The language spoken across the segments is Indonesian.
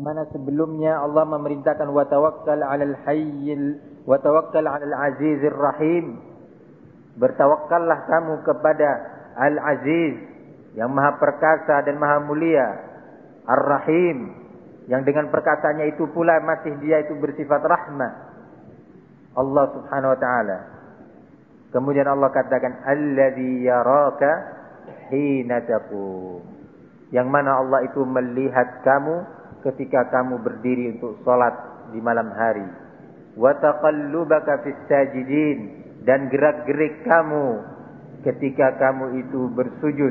Mana sebelumnya Allah memerintahkan wa tawakkal 'alal hayyil wa tawakkal 'alal 'azizir rahim. Bertawakkallah kamu kepada Al-Aziz yang Maha Perkasa dan Maha Mulia, Ar-Rahim yang dengan perkataannya itu pula masih dia itu bersifat rahmah. Allah Subhanahu wa taala. Kemudian Allah katakan alladzi yaraka hina taqum. Yang mana Allah itu melihat kamu ketika kamu berdiri untuk salat di malam hari. Wa taqallubaka fis sajidin, dan gerak-gerik kamu ketika kamu itu bersujud.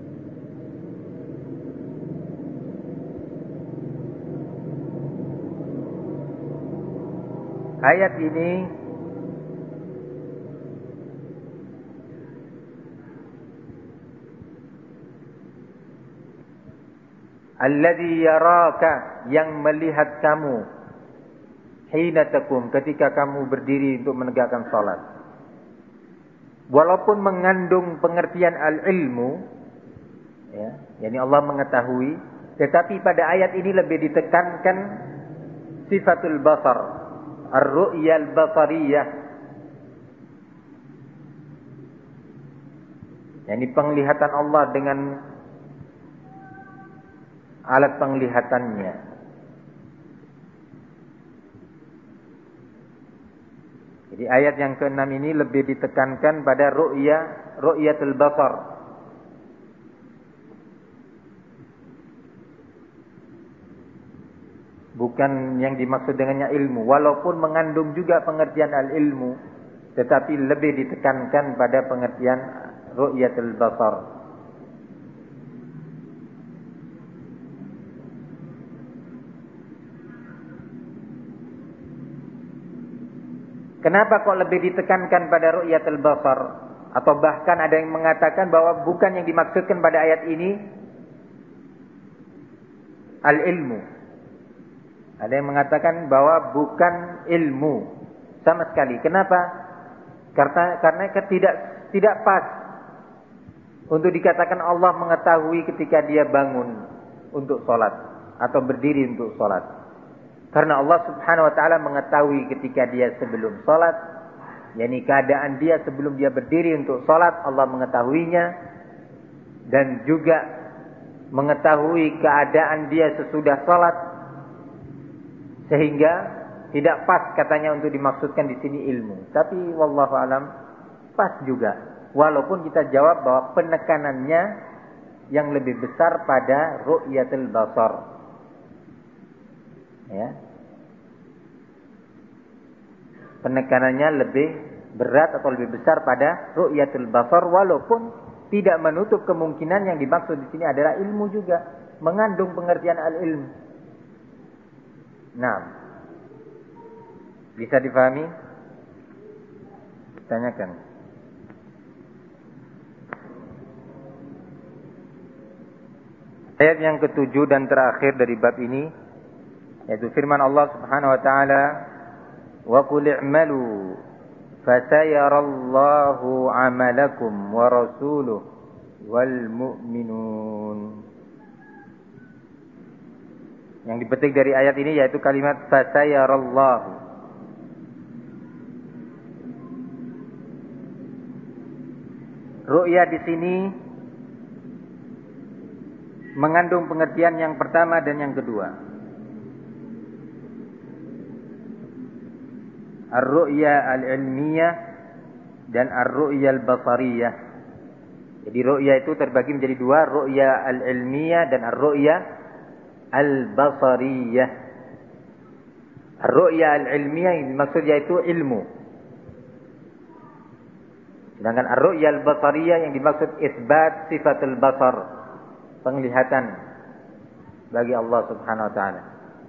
Ayat ini alladzi yaraka, yang melihat kamu, hina taqum, ketika kamu berdiri untuk menegakkan salat. Walaupun mengandung pengertian al-ilmu, ya, yakni Allah mengetahui, tetapi pada ayat ini lebih ditekankan sifatul basar, ar-ru'ya al-basariyah, yakni penglihatan Allah dengan alat penglihatannya. Jadi ayat yang ke-6 ini lebih ditekankan pada ru'yatul basar. Bukan yang dimaksud dengannya ilmu, walaupun mengandung juga pengertian al-ilmu, tetapi lebih ditekankan pada pengertian ru'yatul basar. Kenapa kok lebih ditekankan pada ru'yatul basar? Atau bahkan ada yang mengatakan bahwa bukan yang dimaksudkan pada ayat ini al-ilmu. Ada yang mengatakan bahwa bukan ilmu sama sekali. Kenapa? Karena tidak pas untuk dikatakan Allah mengetahui ketika dia bangun untuk sholat atau berdiri untuk sholat. Karena Allah Subhanahu wa taala mengetahui ketika dia sebelum salat, yakni keadaan dia sebelum dia berdiri untuk salat, Allah mengetahuinya, dan juga mengetahui keadaan dia sesudah salat, sehingga tidak pas katanya untuk dimaksudkan di sini ilmu. Tapi wallahu alam pas juga. Walaupun kita jawab bahwa penekanannya yang lebih besar pada ru'yatul basar. Ya. Penekanannya lebih berat atau lebih besar pada ru'yatul basar, walaupun tidak menutup kemungkinan yang dimaksud di sini adalah ilmu juga, mengandung pengertian al-ilm. Nah, bisa difahami? Tanyakan. Ayat yang ke-7 dan terakhir dari bab ini, yaitu firman Allah Subhanahu wa taala, wa qul i'malu fasayarallahu 'amalakum wa rasuluhu wal mu'minun. Yang dipetik dari ayat ini yaitu kalimat fasayarallahu. Ru'ya di sini mengandung pengertian yang pertama dan yang kedua. Ar-ru'ya al-ilmiyah dan ar-ru'ya al-basariyah. Jadi ru'ya itu terbagi menjadi dua, ru'ya al-ilmiyah dan ar-ru'ya al-basariyah. Ar-ru'ya al-ilmiyah yang dimaksud yaitu ilmu. Sedangkan ar-ru'ya al-basariyah yang dimaksud isbat sifatul basar, penglihatan bagi Allah Subhanahu wa taala.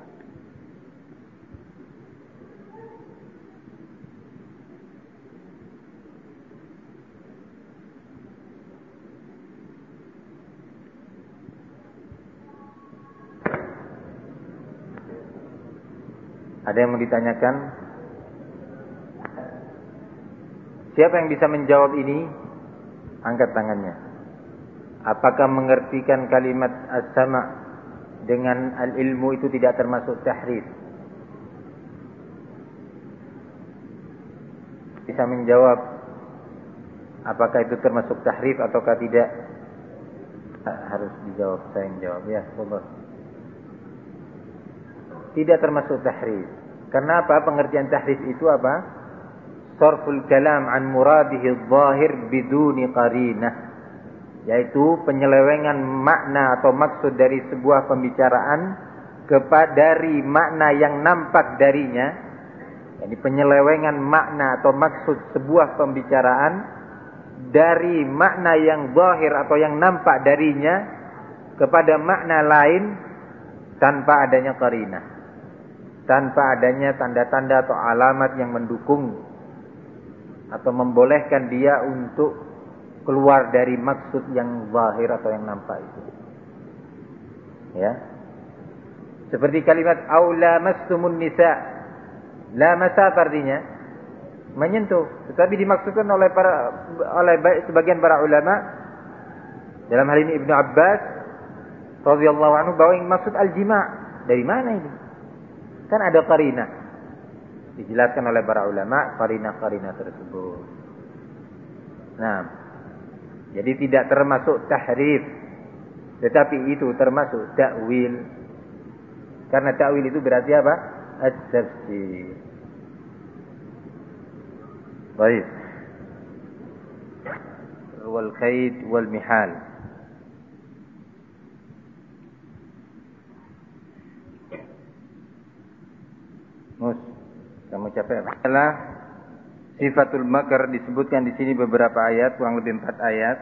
Ada yang mau ditanyakan? Siapa yang bisa menjawab ini? Angkat tangannya. Apakah mengertikan kalimat as-sama' dengan al-ilmu itu tidak termasuk tahrif? Bisa menjawab apakah itu termasuk tahrif ataukah tidak? Harus dijawab, saya yang jawab ya. Tidak termasuk tahrif. Karena apa? Pengertian tahrif itu apa? Sarful kalam an muradihi adh-dhahir biduni qarinah, yaitu penyelewengan makna atau maksud dari sebuah pembicaraan dari makna yang nampak darinya. Jadi penyelewengan makna atau maksud sebuah pembicaraan dari makna yang zahir atau yang nampak darinya kepada makna lain tanpa adanya qarinah, tanpa adanya tanda-tanda atau alamat yang mendukung atau membolehkan dia untuk keluar dari maksud yang zahir atau yang nampak itu. Ya. Seperti kalimat aula mastumun nisa. La masat artinya menyentuh, tetapi dimaksudkan oleh sebagian para ulama, dalam hal ini Ibnu Abbas radhiyallahu anhu, bahwa yang maksud al-jima'. Dari mana ini? Kan ada qarinah. Dijelaskan oleh para ulama qarinah-qarinah tersebut. Nah, jadi tidak termasuk tahrif, tetapi itu termasuk ta'wil. Karena ta'wil itu berarti apa? At-tafsir. Baik. Wal khayd wal mihal. Kamu capek? Adalah sifatul makar disebutkan di sini beberapa ayat, kurang lebih 4 ayat.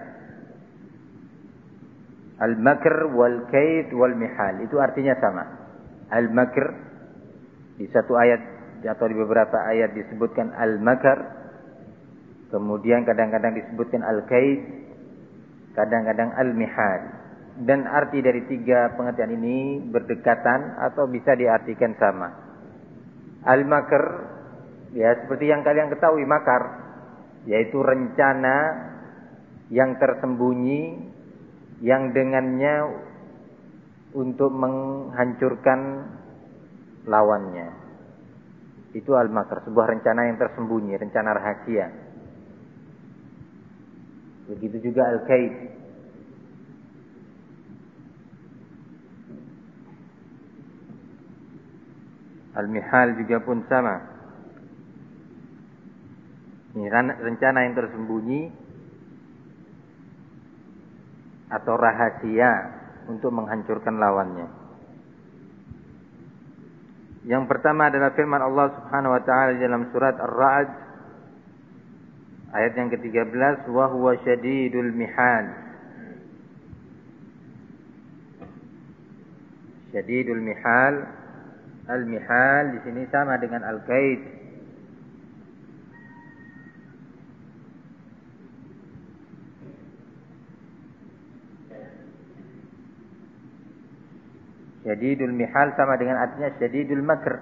Al-makr wal kayd wal mihal itu artinya sama. Al-makr di satu ayat atau di beberapa ayat disebutkan al-makar. Kemudian kadang-kadang disebutkan al-kaid, kadang-kadang al-mihal. Dan arti dari 3 pengertian ini berdekatan atau bisa diartikan sama. Al-makar, ya seperti yang kalian ketahui makar, yaitu rencana yang tersembunyi, yang dengannya untuk menghancurkan lawannya. Itu al-makar, sebuah rencana yang tersembunyi, rencana rahasia. Begitu juga al-kaid. Al-mihal juga pun sama. Ini rencana yang tersembunyi atau rahasia untuk menghancurkan lawannya. Yang pertama adalah firman Allah Subhanahu wa taala dalam surat Ar-Ra'd ayat yang ke-13, wa huwa syadidul mihal. Syadidul mihal, al-mihal di sini sama dengan al-kaid. Syadidul mihal sama dengan artinya syadidul makr.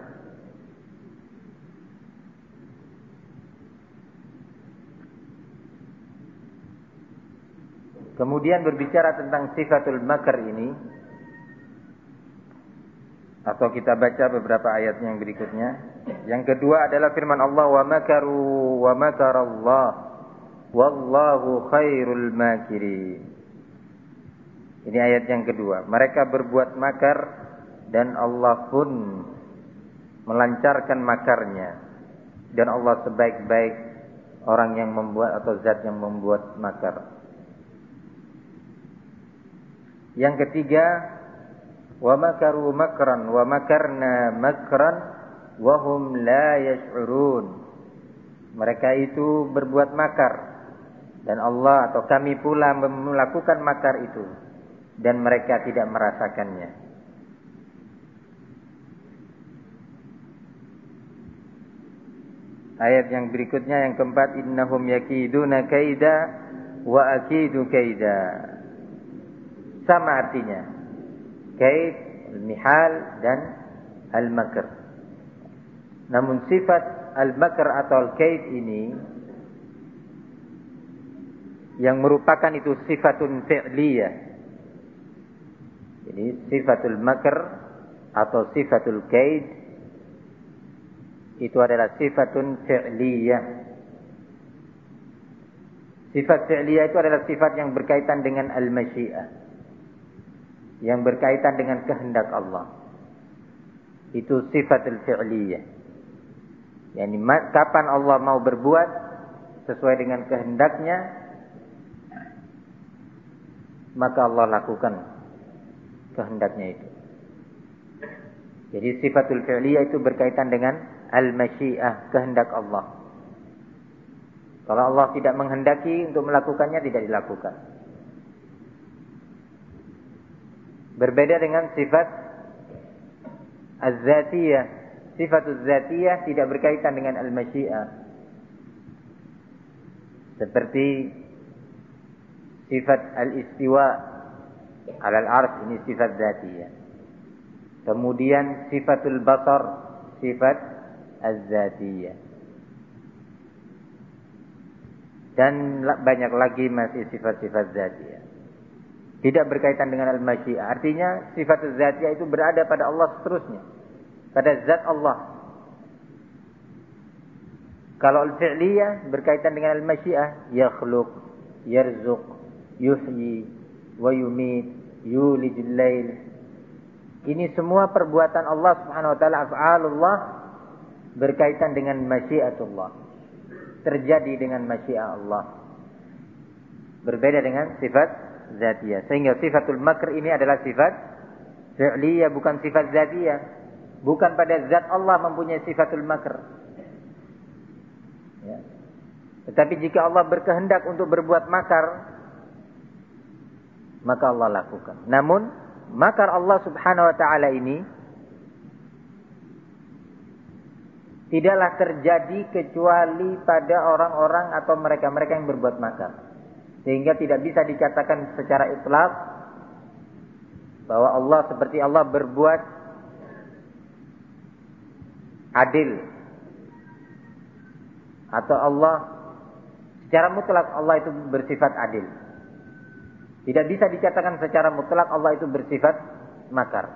Kemudian berbicara tentang sifatul makr ini, atau kita baca beberapa ayat yang berikutnya. Yang kedua adalah firman Allah, wa makaru wa makarallah wallahu khairul makirin. Ini ayat yang kedua. Mereka berbuat makar dan Allah pun melancarkan makarnya. Dan Allah sebaik-baik orang yang membuat atau zat yang membuat makar. Yang ketiga, wa makaru makran wa makarna makran wa hum la yash'urun. Mereka itu berbuat makar dan Allah atau kami pula melakukan makar itu dan mereka tidak merasakannya. Ayat yang berikutnya yang keempat, innahum yakiduna kaida wa akidu kaida. Sama artinya. Kaid, al-mihal dan al-makr. Namun sifat al-makr atau al-kaid ini yang merupakan itu sifatun fi'liyah, Jadi sifatul makr atau sifatul kaid itu adalah sifatun fi'liyah. Sifat fi'liyah itu adalah sifat yang berkaitan dengan al-masyiah, yang berkaitan dengan kehendak Allah. Itu sifatul fi'liyah. Yani kapan Allah mau berbuat sesuai dengan kehendaknya, maka Allah lakukan kehendaknya itu. Jadi sifatul fi'liyah itu berkaitan dengan al-masyiah, kehendak Allah. Kalau Allah tidak menghendaki untuk melakukannya, tidak dilakukan. Berbeda dengan sifat az-zatiyah. Sifatul zatiyah tidak berkaitan dengan al-masyiah. Seperti sifat al-istiwa alal arsh, ini sifat zatiyah. Kemudian sifatul basar, sifat az-zatiyah. Dan banyak lagi masih sifat-sifat zatiyah. Tidak berkaitan dengan al-masyiah. Artinya sifat zatiyah itu berada pada Allah seterusnya, pada zat Allah. Kalau al-fi'liyah berkaitan dengan al-masyiah, yakhluq, yarzuq, yuhyi, wa yumit, yulijul lail. Ini semua perbuatan Allah Subhanahu wa taala, af'alullah, berkaitan dengan masyiatullah. Terjadi dengan masyiah Allah. Berbeda dengan sifat zatiyah. Sehingga sifatul makr ini adalah sifat fi'liyah, bukan sifat zatiyah. Bukan pada zat Allah mempunyai sifatul makr. Ya. Tetapi jika Allah berkehendak untuk berbuat makar, maka Allah lakukan. Namun makar Allah Subhanahu wa taala ini tidaklah terjadi kecuali pada orang-orang atau mereka-mereka yang berbuat makar. Sehingga tidak bisa dikatakan secara itlaq bahwa Allah seperti Allah berbuat adil, atau Allah secara mutlak Allah itu bersifat adil. Tidak bisa dikatakan secara mutlak Allah itu bersifat makar.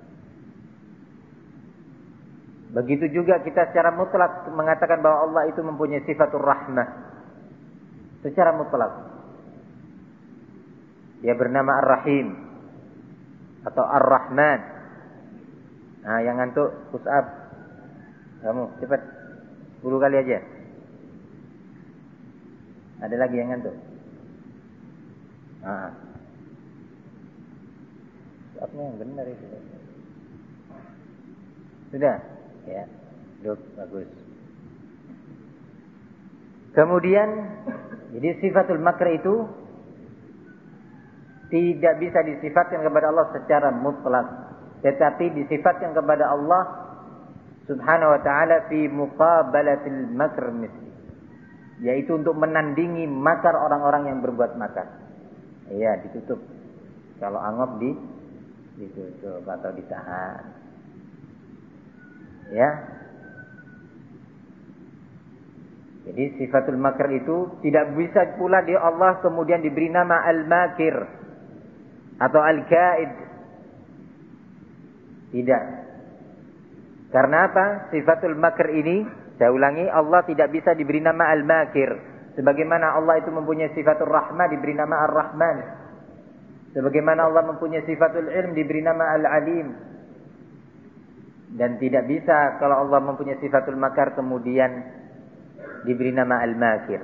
Begitu juga kita secara mutlak mengatakan bahwa Allah itu mempunyai sifatul rahmah. Secara mutlak. Dia bernama Ar-Rahim atau Ar-Rahman. Nah, yang ngantuk push up. Kamu cepat 10 kali aja. Ada lagi yang ngantuk? Nah. Push-upnya yang benar itu. Sudah? Ya, duduk, bagus. Kemudian, jadi sifatul makr itu tidak bisa disifatkan kepada Allah secara mutlak, tetapi disifatkan kepada Allah Subhanahu wa ta'ala fi muqabalatil makr misli, yaitu untuk menandingi makar orang-orang yang berbuat makar. Iya, ditutup. Kalau angop ditutup atau ditahan. Ya. Jadi sifatul makr itu tidak bisa pula di Allah kemudian diberi nama al-makir atau al-kaid. Tidak. Karena apa? Sifatul makr ini, saya ulangi, Allah tidak bisa diberi nama al-makir. Sebagaimana Allah itu mempunyai sifatul rahmah, diberi nama ar-rahman. Sebagaimana Allah mempunyai sifatul ilm, diberi nama al-alim. Dan tidak bisa kalau Allah mempunyai sifatul makar kemudian diberi nama al-makir.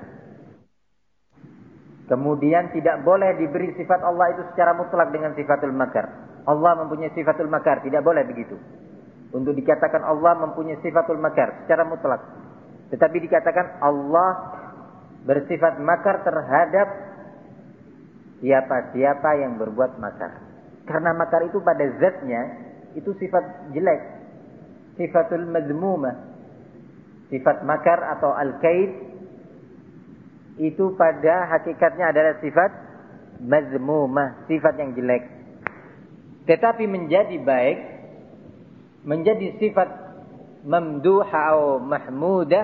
Kemudian tidak boleh diberi sifat Allah itu secara mutlak dengan sifatul makar. Allah mempunyai sifatul makar, tidak boleh begitu. Untuk dikatakan Allah mempunyai sifatul makar secara mutlak. Tetapi dikatakan Allah bersifat makar terhadap siapa-siapa yang berbuat makar. Karena makar itu pada zatnya itu sifat jelek. Sifatul mazmumah. Sifat makar atau al-kaid itu pada hakikatnya adalah sifat mazmumah, sifat yang jelek. Tetapi menjadi baik, menjadi sifat mamduha atau mahmudah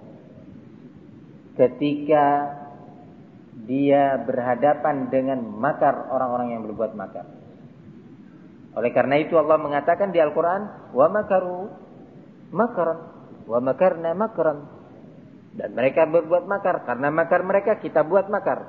ketika dia berhadapan dengan makar orang-orang yang berbuat makar. Oleh karena itu Allah mengatakan di Al-Quran, wa makaru makran, wa makarna makran. Dan mereka berbuat makar. Karena makar mereka, kita buat makar.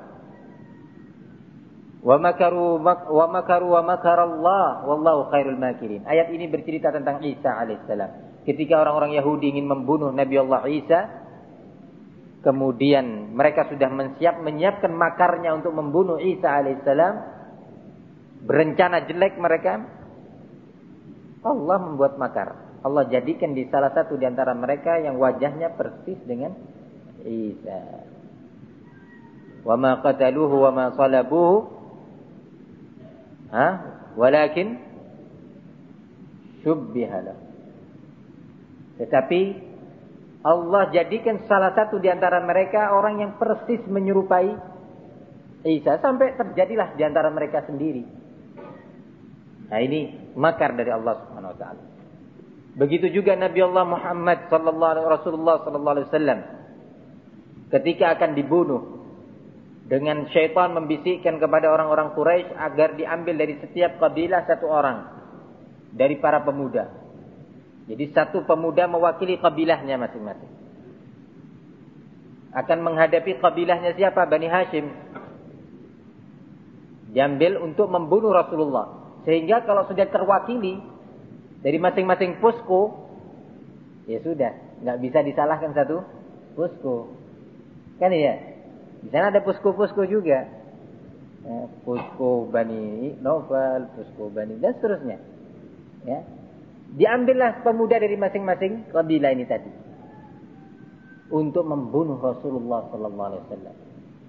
Wa makaru wa makarallah wallahu khairul makirin. Ayat ini bercerita tentang Isa alaihissalam. Ketika orang-orang Yahudi ingin membunuh Nabi Allah Isa, kemudian mereka sudah menyiapkan makarnya untuk membunuh Isa alaihissalam, berencana jelek mereka. Allah membuat makar. Allah jadikan di salah satu di antara mereka yang wajahnya persis dengan Isa. Wa ma qataluhu wa ma salabuhu, walakin syubbiha lahu. Tetapi Allah jadikan salah satu di antara mereka orang yang persis menyerupai Isa, sampai terjadilah di antara mereka sendiri. Nah, ini makar dari Allah Subhanahu wa taala. Begitu juga Nabi Allah Muhammad Rasulullah sallallahu alaihi wasallam ketika akan dibunuh, dengan syaitan membisikkan kepada orang-orang Quraisy agar diambil dari setiap kabilah satu orang dari para pemuda. Jadi satu pemuda mewakili kabilahnya masing-masing. Akan menghadapi kabilahnya siapa? Bani Hashim. Diambil untuk membunuh Rasulullah. Sehingga kalau sudah terwakili dari masing-masing posko, ya sudah, nggak bisa disalahkan satu posko. Kan ya? Di sana ada posko-posko juga. Posko Bani Naufal, posko Bani, dan seterusnya. Ya. Diambillah pemuda dari masing-masing kabilah ini tadi untuk membunuh Rasulullah sallallahu alaihi wasallam.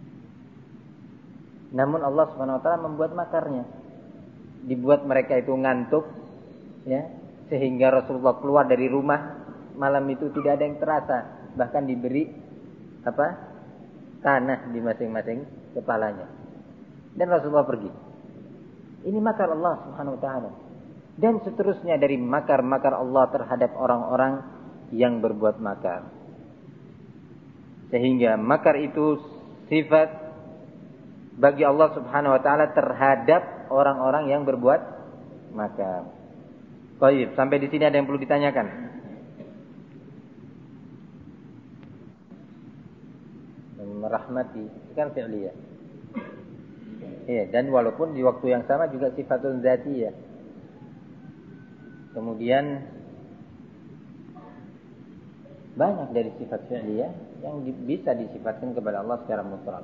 Namun Allah Subhanahu wa taala membuat makarnya. Dibuat mereka itu ngantuk, ya, sehingga Rasulullah keluar dari rumah malam itu tidak ada yang terasa, bahkan diberi tanah di masing-masing kepalanya. Dan Rasulullah pergi. Ini makar Allah Subhanahu wa taala. Dan seterusnya dari makar-makar Allah terhadap orang-orang yang berbuat makar. Sehingga makar itu sifat bagi Allah Subhanahu wa taala terhadap orang-orang yang berbuat makar. Baik, sampai di sini ada yang perlu ditanyakan? Merahmati, kan fi'liyah. Iya, dan walaupun di waktu yang sama juga sifatun dzatiyah. Kemudian banyak dari sifat fi'liyah yang bisa disifatkan kepada Allah secara mutlak.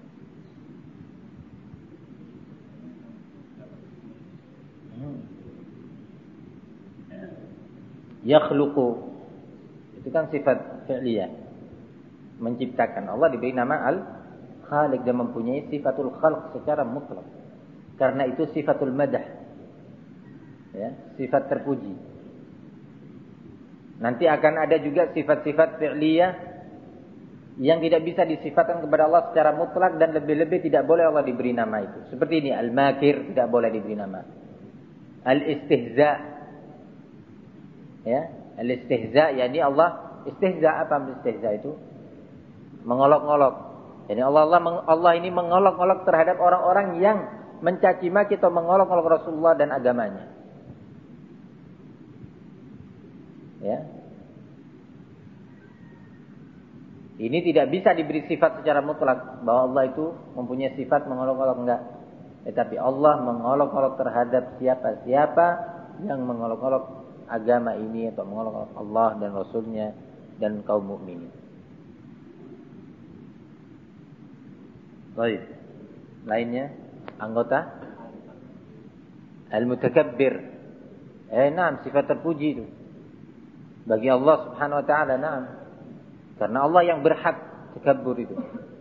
Yakhluqu, itu kan sifat fi'liyah, menciptakan. Allah diberi nama Al-Khaliq dan mempunyai sifatul khalq secara mutlak. Karena itu sifatul madah, ya, sifat terpuji. Nanti akan ada juga sifat-sifat fi'liyah yang tidak bisa disifatkan kepada Allah secara mutlak, dan lebih-lebih tidak boleh Allah diberi nama itu. Seperti ini, Al-Makir tidak boleh diberi nama. Al-Istihza, ya, al-istihza, yakni Allah istihza. Apa istihza itu? Mengolok-olok. Jadi Allah ini mengolok-olok terhadap orang-orang yang mencaci maki atau mengolok-olok Rasulullah dan agamanya. Ya. Ini tidak bisa diberi sifat secara mutlak bahwa Allah itu mempunyai sifat mengolok-olok, enggak. Tetapi Allah mengolok-olok terhadap siapa-siapa yang mengolok-olok agama ini atau mengolok Allah dan Rasulnya dan kaum mukminin. Baik. Lainnya anggota Al-Mutakabbir. Naam, sifat terpuji itu bagi Allah Subhanahu wa taala. Naam. Karena Allah yang berhak takabbur itu.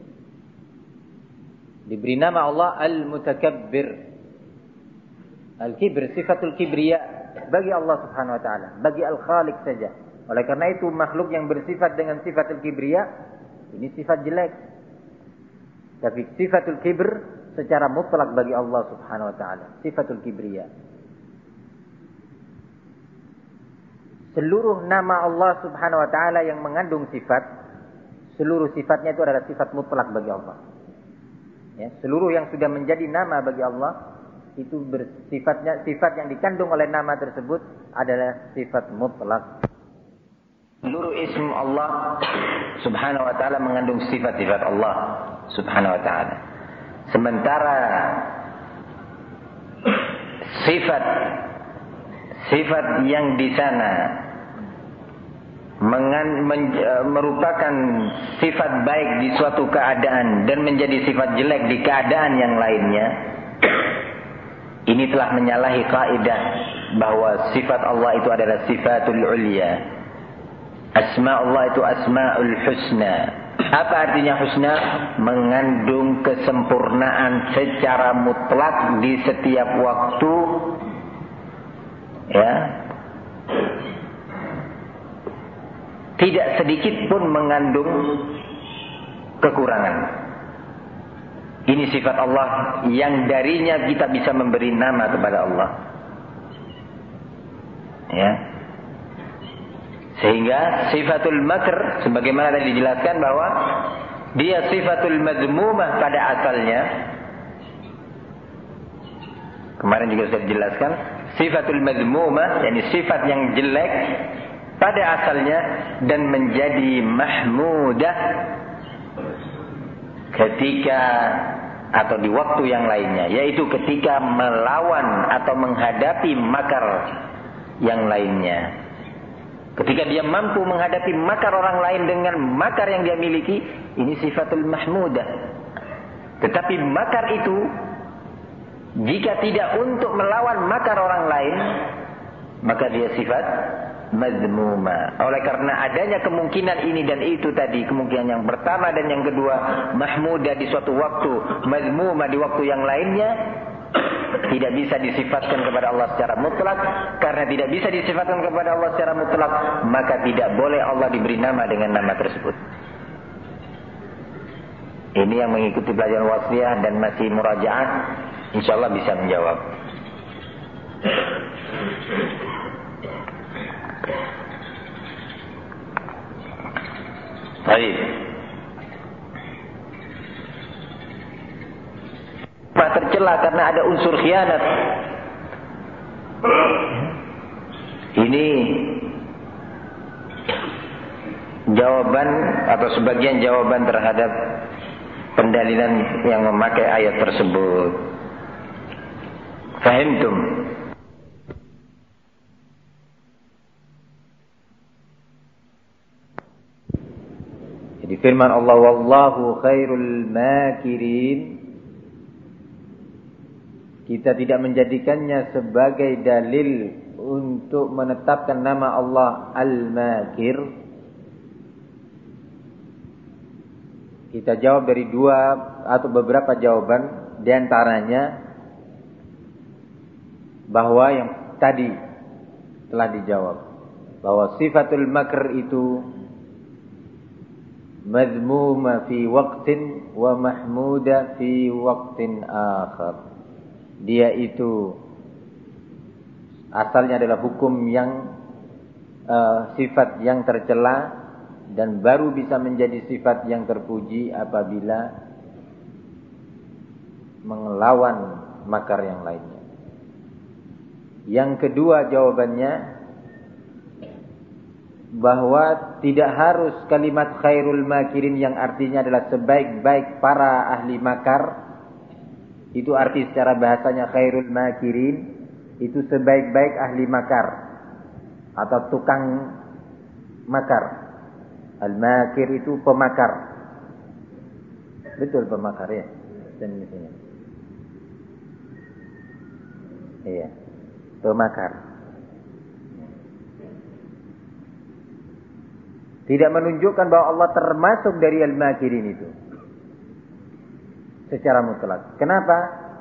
Diberi nama Allah Al-Mutakabbir. Al-Kibr, sifatul kibriya bagi Allah Subhanahu wa taala, bagi Al-Khaliq saja. Oleh karena itu makhluk yang bersifat dengan sifatul kibriya ini sifat jelek. Tapi sifatul kibr secara mutlak bagi Allah Subhanahu wa taala, sifatul kibriya. Seluruh nama Allah Subhanahu wa taala yang mengandung sifat, seluruh sifatnya itu adalah sifat mutlak bagi Allah. Ya, seluruh yang sudah menjadi nama bagi Allah itu bersifatnya, sifat yang dikandung oleh nama tersebut adalah sifat mutlak. Seluruh ism Allah subhanahu wa ta'ala mengandung sifat-sifat Allah subhanahu wa ta'ala. Sementara sifat yang di sana merupakan sifat baik di suatu keadaan dan menjadi sifat jelek di keadaan yang lainnya, ini telah menyalahi kaidah bahwa sifat Allah itu adalah sifatul ulya. Asma Allah itu asmaul husna. Apa artinya husna? Mengandung kesempurnaan secara mutlak di setiap waktu, ya. Tidak sedikit pun mengandung kekurangan. Ini sifat Allah yang darinya kita bisa memberi nama kepada Allah. Ya. Sehingga sifatul makr, sebagaimana tadi dijelaskan bahwa dia sifatul mazmumah pada asalnya. Kemarin juga sudah dijelaskan, sifatul mazmumah, yakni sifat yang jelek pada asalnya dan menjadi mahmudah ketika atau di waktu yang lainnya, yaitu ketika melawan atau menghadapi makar yang lainnya. Ketika dia mampu menghadapi makar orang lain dengan makar yang dia miliki, ini sifatul mahmudah. Tetapi makar itu jika tidak untuk melawan makar orang lain, maka dia sifat mazmuma. Oleh karena adanya kemungkinan ini dan itu tadi, kemungkinan yang pertama dan yang kedua, mahmudah di suatu waktu, mazmuma di waktu yang lainnya, tidak bisa disifatkan kepada Allah secara mutlak. Karena tidak bisa disifatkan kepada Allah secara mutlak, maka tidak boleh Allah diberi nama dengan nama tersebut. Ini yang mengikuti pelajaran wasliyah dan masih murajaah, insyaallah bisa menjawab. Baik. Tercela karena ada unsur khianat. Ini jawaban atau sebagian jawaban terhadap pendalilan yang memakai ayat tersebut. Fahimtum? Jadi firman Allah, wallahu khairul makirin, kita tidak menjadikannya sebagai dalil untuk menetapkan nama Allah Al-Makir. Kita jawab dari dua atau beberapa jawaban, di antaranya bahwa yang tadi telah dijawab, bahwa sifatul makr itu mazmuma fi waqtin wa mahmuda fi waqtin akhar. Dia itu asalnya adalah hukum yang sifat yang tercela dan baru bisa menjadi sifat yang terpuji apabila melawan makar yang lainnya. Yang kedua jawabannya, bahwa tidak harus kalimat khairul makirin yang artinya adalah sebaik-baik para ahli makar. Itu arti secara bahasanya khairul makirin itu sebaik-baik ahli makar atau tukang makar. Al-makir itu pemakar. Betul, pemakar ya. Dan di sini. Iya. Pemakar. Tidak menunjukkan bahwa Allah termasuk dari al-makirin itu secara mutlak. Kenapa?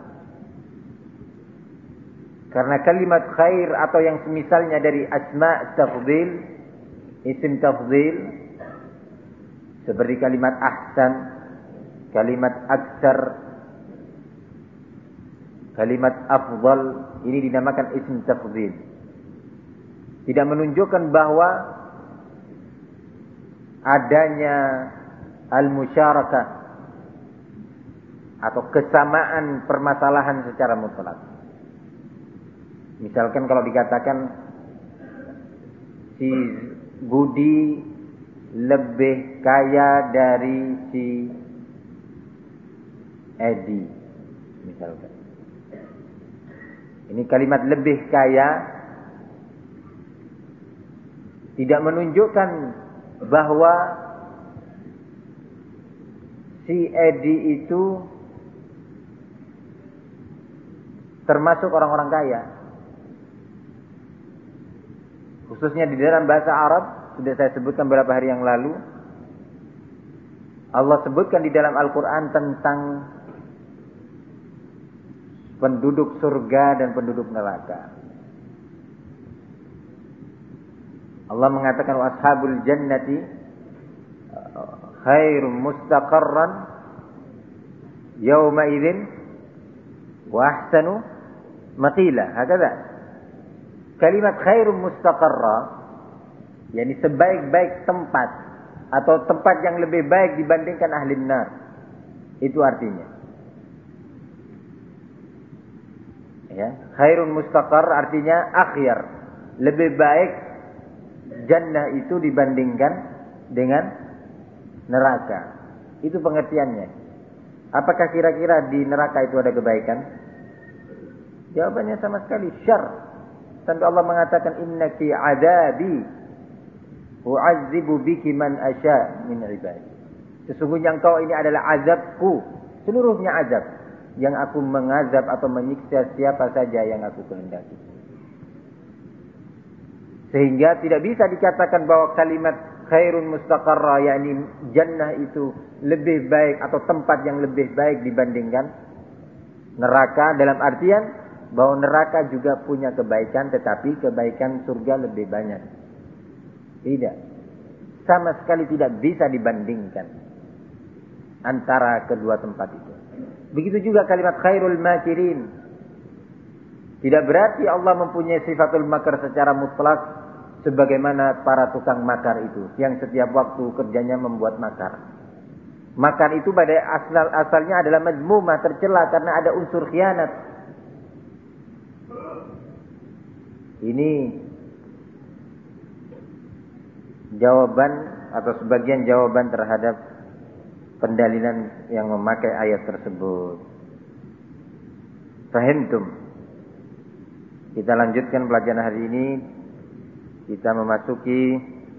Karena kalimat khair atau yang semisalnya dari asma tafdhil, isim tafdhil, seperti kalimat ahsan, kalimat aksar, kalimat afdal, ini dinamakan isim tafdhil. Tidak menunjukkan bahwa adanya al-musyarakah atau kesamaan permasalahan secara mutlak. Misalkan kalau dikatakan si Budi lebih kaya dari si Edi, misalkan. Ini kalimat lebih kaya tidak menunjukkan bahwa si Edi itu termasuk orang-orang kaya. Khususnya di dalam bahasa Arab, sudah saya sebutkan beberapa hari yang lalu, Allah sebutkan di dalam Al-Quran tentang penduduk surga dan penduduk neraka. Allah mengatakan ashabul jannati khairum mustaqarran yawma idzin wa ahsanu maqila. Hakada. Kalimat khairum mustaqarra, yakni sebaik-baik tempat atau tempat yang lebih baik dibandingkan ahli nar. Itu artinya. Ya, khairun mustaqar artinya akhyar, lebih baik jannah itu dibandingkan dengan neraka. Itu pengertiannya. Apakah kira-kira di neraka itu ada kebaikan? Jawabannya sama sekali syarr. Sampai Allah mengatakan innaki adabi u'adzibu biki man asya min ibadi. Sesungguhnya engkau ini adalah azabku, seluruhnya azab yang aku mengazab atau menyiksa siapa saja yang aku kehendaki. Sehingga tidak bisa dikatakan bahwa kalimat khairun mustaqarra, yakni jannah itu lebih baik atau tempat yang lebih baik dibandingkan neraka, dalam artian bahwa neraka juga punya kebaikan, tetapi kebaikan surga lebih banyak. Tidak. Sama sekali tidak bisa dibandingkan antara kedua tempat itu. Begitu juga kalimat khairul makirin. Tidak berarti Allah mempunyai sifatul makar secara mutlak sebagaimana para tukang makar itu, yang setiap waktu kerjanya membuat makar. Makar itu pada asalnya adalah mazmumah, tercela karena ada unsur khianat. Ini jawaban atau sebagian jawaban terhadap pendalilan yang memakai ayat tersebut. Fahimtum? Kita lanjutkan pelajaran hari ini. Kita memasuki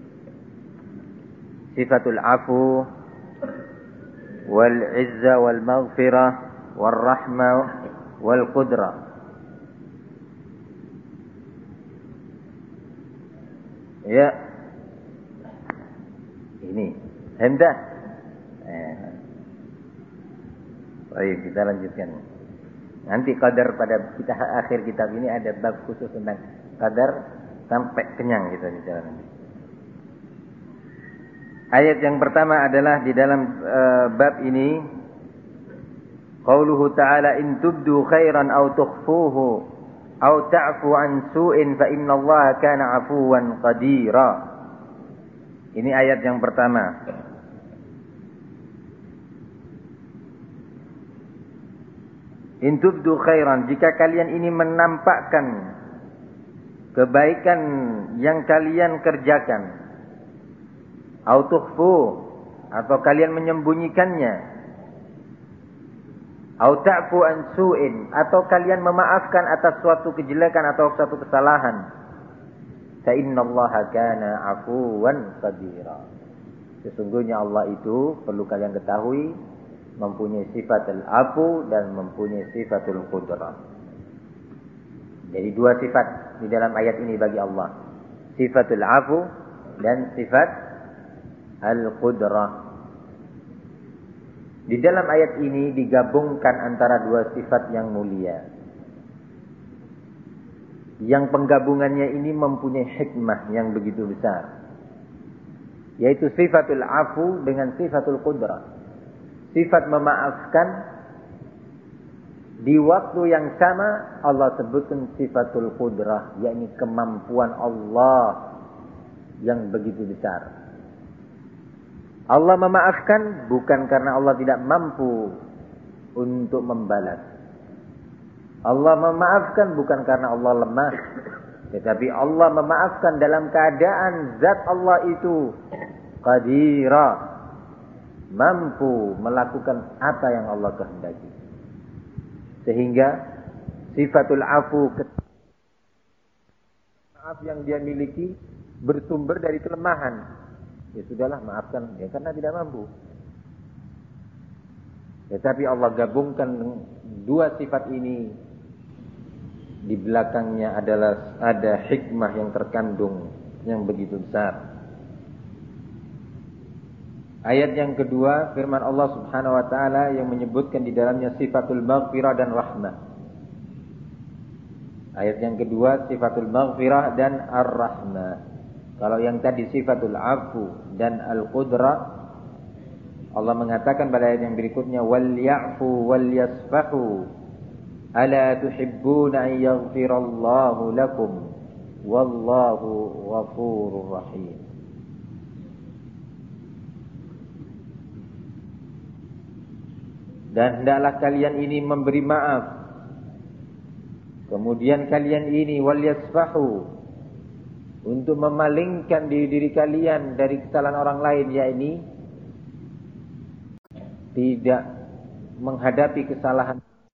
sifatul afu wal izza wal maghfirah wal rahmah wal qudrah. Ya, ini hendak. Baik, kita lanjutkan. Nanti qadar pada kita akhir kitab ini ada bab khusus tentang qadar sampai kenyang kita bicara nanti. Ayat yang pertama adalah di dalam bab ini, qauluhu ta'ala in tubdu khairan aw tukhfuhu aw ta'fu an su'in fa innallaha kana 'afuwan qadira. Ini ayat yang pertama. In tubdu khairan, jika kalian ini menampakkan kebaikan yang kalian kerjakan, aw tukhfu, atau kalian menyembunyikannya, au ta'fu an su'in, atau kalian memaafkan atas suatu kejelekan atau suatu kesalahan, fa innallaha kana 'afuwan qadira. Sesungguhnya Allah itu, perlu kalian ketahui, mempunyai sifat al-afu dan mempunyai sifatul qudrah. Jadi dua sifat di dalam ayat ini bagi Allah, sifatul afu dan sifat al-qudrah. Di dalam ayat ini digabungkan antara dua sifat yang mulia, yang penggabungannya ini mempunyai hikmah yang begitu besar, yaitu sifatul afu dengan sifatul qudrah. Sifat memaafkan, di waktu yang sama Allah sebutkan sifatul qudrah, yakni kemampuan Allah yang begitu besar. Allah memaafkan bukan karena Allah tidak mampu untuk membalas. Allah memaafkan bukan karena Allah lemah, tetapi Allah memaafkan dalam keadaan zat Allah itu qadira, mampu melakukan apa yang Allah kehendaki. Sehingga sifatul afu, maaf yang dia miliki bersumber dari kelemahan. Ya sudahlah, maafkan ya karena tidak mampu. Tetapi Allah gabungkan dua sifat ini, di belakangnya adalah ada hikmah yang terkandung yang begitu besar. Ayat yang kedua, firman Allah Subhanahu wa taala yang menyebutkan di dalamnya sifatul maghfirah dan rahmah. Ayat yang kedua sifatul maghfirah dan ar-rahmah. Kalau yang tadi sifatul afu dan al-qudrah, Allah mengatakan pada ayat yang berikutnya wal ya'fu wal yasfahu ala tuhibbuna an yaghfirallahu lakum wallahu ghafurur rahim. Dan hendaklah kalian ini memberi maaf. Kemudian kalian ini wal yasfahu, untuk memalingkan diri kalian dari kesalahan orang lain, yakni tidak menghadapi kesalahan